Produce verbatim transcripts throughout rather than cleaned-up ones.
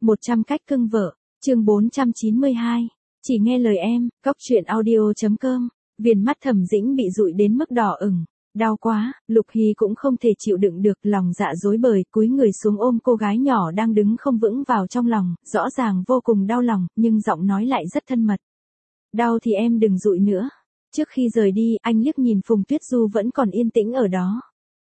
một trăm cách cưng vợ, chương bốn trăm chín mươi hai. Chỉ nghe lời em, góc truyện audio chấm com. Viền mắt Thẩm Dĩnh bị dụi đến mức đỏ ửng. Đau quá, Lục Hy cũng không thể chịu đựng được, lòng dạ rối bời, cúi người xuống ôm cô gái nhỏ đang đứng không vững vào trong lòng, rõ ràng vô cùng đau lòng, nhưng giọng nói lại rất thân mật. Đau thì em đừng dụi nữa. Trước khi rời đi, anh liếc nhìn Phùng Tuyết Du vẫn còn yên tĩnh ở đó.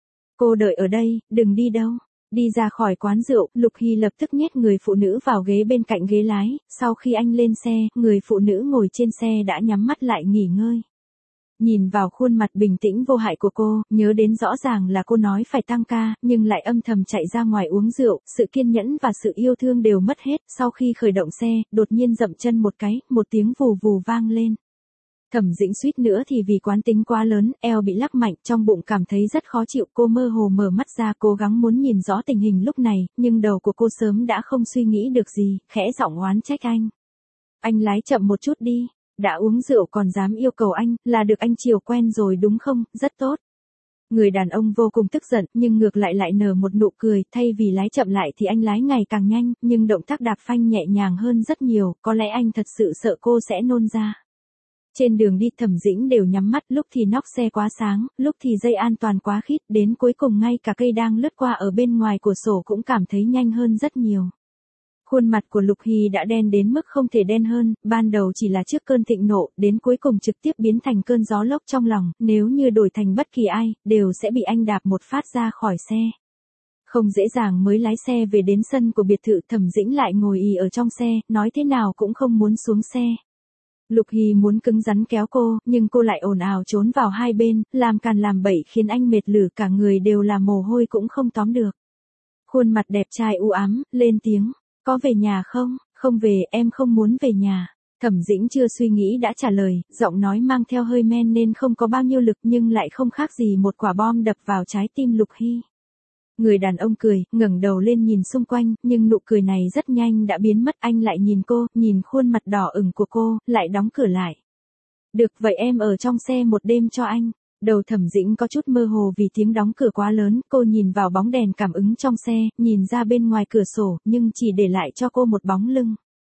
Cô đợi ở đây, đừng đi đâu. Đi ra khỏi quán rượu, Lục Hy lập tức nhét người phụ nữ vào ghế bên cạnh ghế lái, sau khi anh lên xe, người phụ nữ ngồi trên xe đã nhắm mắt lại nghỉ ngơi. Nhìn vào khuôn mặt bình tĩnh vô hại của cô, nhớ đến rõ ràng là cô nói phải tăng ca, nhưng lại âm thầm chạy ra ngoài uống rượu, sự kiên nhẫn và sự yêu thương đều mất hết, sau khi khởi động xe, đột nhiên dậm chân một cái, một tiếng vù vù vang lên. Thẩm Dĩnh suýt nữa thì vì quán tính quá lớn, eo bị lắc mạnh, trong bụng cảm thấy rất khó chịu, cô mơ hồ mở mắt ra cố gắng muốn nhìn rõ tình hình lúc này, nhưng đầu của cô sớm đã không suy nghĩ được gì, khẽ giọng oán trách anh. Anh lái chậm một chút đi, đã uống rượu còn dám yêu cầu anh, là được anh chiều quen rồi đúng không, rất tốt. Người đàn ông vô cùng tức giận, nhưng ngược lại lại nở một nụ cười, thay vì lái chậm lại thì anh lái ngày càng nhanh, nhưng động tác đạp phanh nhẹ nhàng hơn rất nhiều, có lẽ anh thật sự sợ cô sẽ nôn ra. Trên đường đi Thẩm Dĩnh đều nhắm mắt, lúc thì nóc xe quá sáng, lúc thì dây an toàn quá khít, đến cuối cùng ngay cả cây đang lướt qua ở bên ngoài cửa sổ cũng cảm thấy nhanh hơn rất nhiều. Khuôn mặt của Lục Hy đã đen đến mức không thể đen hơn, ban đầu chỉ là trước cơn thịnh nộ, đến cuối cùng trực tiếp biến thành cơn gió lốc trong lòng, nếu như đổi thành bất kỳ ai, đều sẽ bị anh đạp một phát ra khỏi xe. Không dễ dàng mới lái xe về đến sân của biệt thự, Thẩm Dĩnh lại ngồi ì ở trong xe, nói thế nào cũng không muốn xuống xe. Lục Hy muốn cứng rắn kéo cô, nhưng cô lại ồn ào trốn vào hai bên, làm càn làm bậy khiến anh mệt lử cả người đều là mồ hôi cũng không tóm được. Khuôn mặt đẹp trai u ám, lên tiếng, có về nhà không? Không về, em không muốn về nhà. Thẩm Dĩnh chưa suy nghĩ đã trả lời, giọng nói mang theo hơi men nên không có bao nhiêu lực nhưng lại không khác gì một quả bom đập vào trái tim Lục Hy. Người đàn ông cười, ngẩng đầu lên nhìn xung quanh, nhưng nụ cười này rất nhanh đã biến mất, anh lại nhìn cô, nhìn khuôn mặt đỏ ửng của cô, lại đóng cửa lại. Được, vậy em ở trong xe một đêm cho anh. Đầu Thẩm Dĩnh có chút mơ hồ vì tiếng đóng cửa quá lớn, cô nhìn vào bóng đèn cảm ứng trong xe, nhìn ra bên ngoài cửa sổ, nhưng chỉ để lại cho cô một bóng lưng.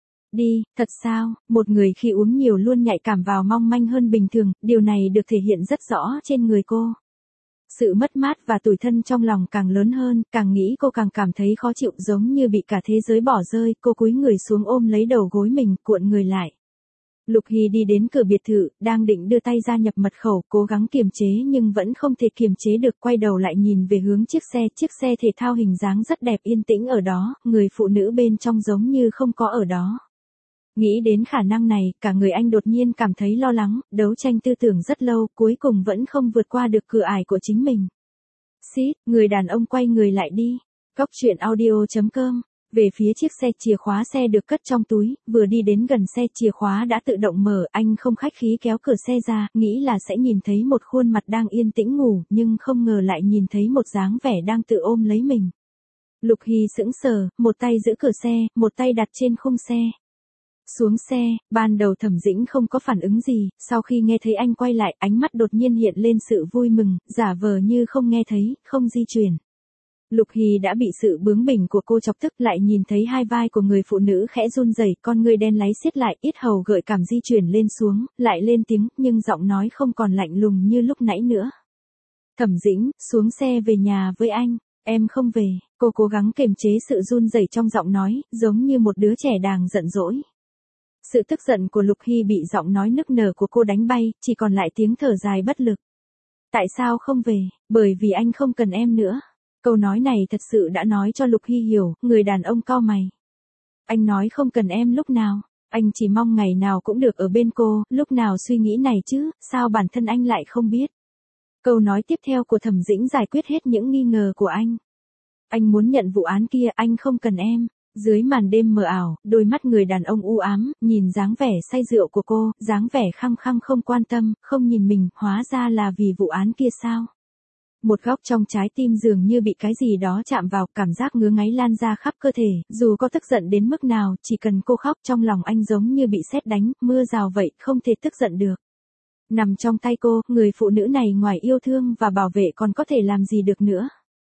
Đi, thật sao, một người khi uống nhiều luôn nhạy cảm vào mong manh hơn bình thường, điều này được thể hiện rất rõ trên người cô. Sự mất mát và tủi thân trong lòng càng lớn hơn, càng nghĩ cô càng cảm thấy khó chịu giống như bị cả thế giới bỏ rơi, cô cúi người xuống ôm lấy đầu gối mình, cuộn người lại. Lục Hy đi đến cửa biệt thự, đang định đưa tay ra nhập mật khẩu, cố gắng kiềm chế nhưng vẫn không thể kiềm chế được, quay đầu lại nhìn về hướng chiếc xe, chiếc xe thể thao hình dáng rất đẹp yên tĩnh ở đó, người phụ nữ bên trong giống như không có ở đó. Nghĩ đến khả năng này, cả người anh đột nhiên cảm thấy lo lắng, đấu tranh tư tưởng rất lâu, cuối cùng vẫn không vượt qua được cửa ải của chính mình. Xít, người đàn ông quay người lại đi. Góc truyện audio chấm com. Về phía chiếc xe, chìa khóa xe được cất trong túi, vừa đi đến gần xe chìa khóa đã tự động mở, anh không khách khí kéo cửa xe ra, nghĩ là sẽ nhìn thấy một khuôn mặt đang yên tĩnh ngủ, nhưng không ngờ lại nhìn thấy một dáng vẻ đang tự ôm lấy mình. Lục Hy sững sờ, một tay giữ cửa xe, một tay đặt trên khung xe. Xuống xe, ban đầu Thẩm Dĩnh không có phản ứng gì, sau khi nghe thấy anh quay lại, ánh mắt đột nhiên hiện lên sự vui mừng, giả vờ như không nghe thấy, không di chuyển. Lục Hy đã bị sự bướng bỉnh của cô chọc tức, lại nhìn thấy hai vai của người phụ nữ khẽ run rẩy, con người đen láy siết lại, yết hầu gợi cảm di chuyển lên xuống, lại lên tiếng, nhưng giọng nói không còn lạnh lùng như lúc nãy nữa. Thẩm Dĩnh, xuống xe về nhà với anh. Em không về. Cô cố gắng kiềm chế sự run rẩy trong giọng nói, giống như một đứa trẻ đang giận dỗi. Sự tức giận của Lục Hy bị giọng nói nức nở của cô đánh bay, chỉ còn lại tiếng thở dài bất lực. Tại sao không về? Bởi vì anh không cần em nữa. Câu nói này thật sự đã nói cho Lục Hy hiểu, người đàn ông cau mày. Anh nói không cần em lúc nào? Anh chỉ mong ngày nào cũng được ở bên cô, lúc nào suy nghĩ này chứ, sao bản thân anh lại không biết? Câu nói tiếp theo của Thẩm Dĩnh giải quyết hết những nghi ngờ của anh. Anh muốn nhận vụ án kia, anh không cần em. Dưới màn đêm mờ ảo, đôi mắt người đàn ông u ám, nhìn dáng vẻ say rượu của cô, dáng vẻ khăng khăng không quan tâm, không nhìn mình, hóa ra là vì vụ án kia sao? Một góc trong trái tim dường như bị cái gì đó chạm vào, cảm giác ngứa ngáy lan ra khắp cơ thể, dù có tức giận đến mức nào, chỉ cần cô khóc trong lòng anh giống như bị sét đánh, mưa rào vậy, không thể tức giận được. Nằm trong tay cô, người phụ nữ này ngoài yêu thương và bảo vệ còn có thể làm gì được nữa.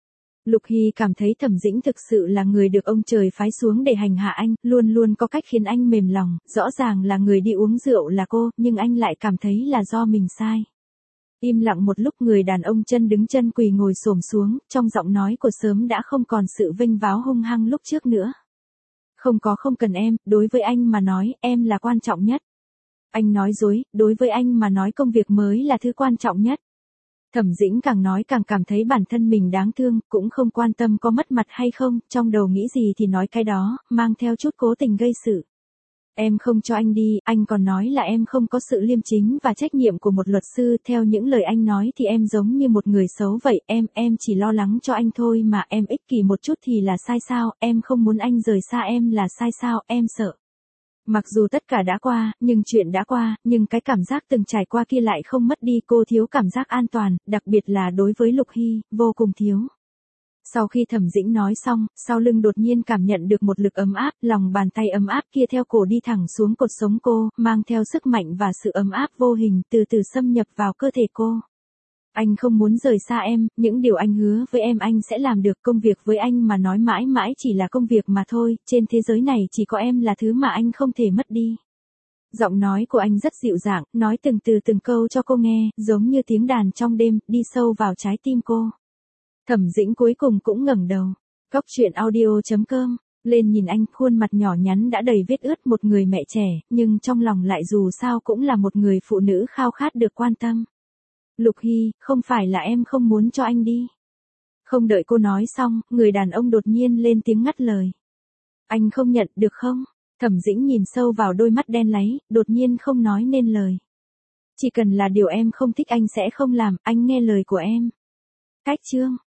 Lục Hy cảm thấy Thẩm Dĩnh thực sự là người được ông trời phái xuống để hành hạ anh, luôn luôn có cách khiến anh mềm lòng, rõ ràng là người đi uống rượu là cô, nhưng anh lại cảm thấy là do mình sai. Im lặng một lúc, người đàn ông chân đứng chân quỳ ngồi xổm xuống, trong giọng nói của sớm đã không còn sự vênh váo hung hăng lúc trước nữa. Không có, không cần em, đối với anh mà nói, em là quan trọng nhất. Anh nói dối, đối với anh mà nói công việc mới là thứ quan trọng nhất. Thẩm Dĩnh càng nói càng cảm thấy bản thân mình đáng thương, cũng không quan tâm có mất mặt hay không, trong đầu nghĩ gì thì nói cái đó, mang theo chút cố tình gây sự. Em không cho anh đi, anh còn nói là em không có sự liêm chính và trách nhiệm của một luật sư, theo những lời anh nói thì em giống như một người xấu vậy, em, em chỉ lo lắng cho anh thôi mà, em ích kỷ một chút thì là sai sao, em không muốn anh rời xa em là sai sao, em sợ. Mặc dù tất cả đã qua, nhưng chuyện đã qua, nhưng cái cảm giác từng trải qua kia lại không mất đi, cô thiếu cảm giác an toàn, đặc biệt là đối với Lục Hy, vô cùng thiếu. Sau khi Thẩm Dĩnh nói xong, sau lưng đột nhiên cảm nhận được một lực ấm áp, lòng bàn tay ấm áp kia theo cổ đi thẳng xuống cột sống cô, mang theo sức mạnh và sự ấm áp vô hình từ từ xâm nhập vào cơ thể cô. Anh không muốn rời xa em, những điều anh hứa với em anh sẽ làm được, công việc với anh mà nói mãi mãi chỉ là công việc mà thôi, trên thế giới này chỉ có em là thứ mà anh không thể mất đi. Giọng nói của anh rất dịu dàng, nói từng từ từng câu cho cô nghe, giống như tiếng đàn trong đêm, đi sâu vào trái tim cô. Thẩm Dĩnh cuối cùng cũng ngẩng đầu. Cóc truyện audio chấm com, lên nhìn anh, khuôn mặt nhỏ nhắn đã đầy vết ướt, một người mẹ trẻ, nhưng trong lòng lại dù sao cũng là một người phụ nữ khao khát được quan tâm. Lục Hy, không phải là em không muốn cho anh đi. Không đợi cô nói xong, người đàn ông đột nhiên lên tiếng ngắt lời. Anh không nhận, được không? Thẩm Dĩnh nhìn sâu vào đôi mắt đen láy, đột nhiên không nói nên lời. Chỉ cần là điều em không thích anh sẽ không làm, anh nghe lời của em. Cách chương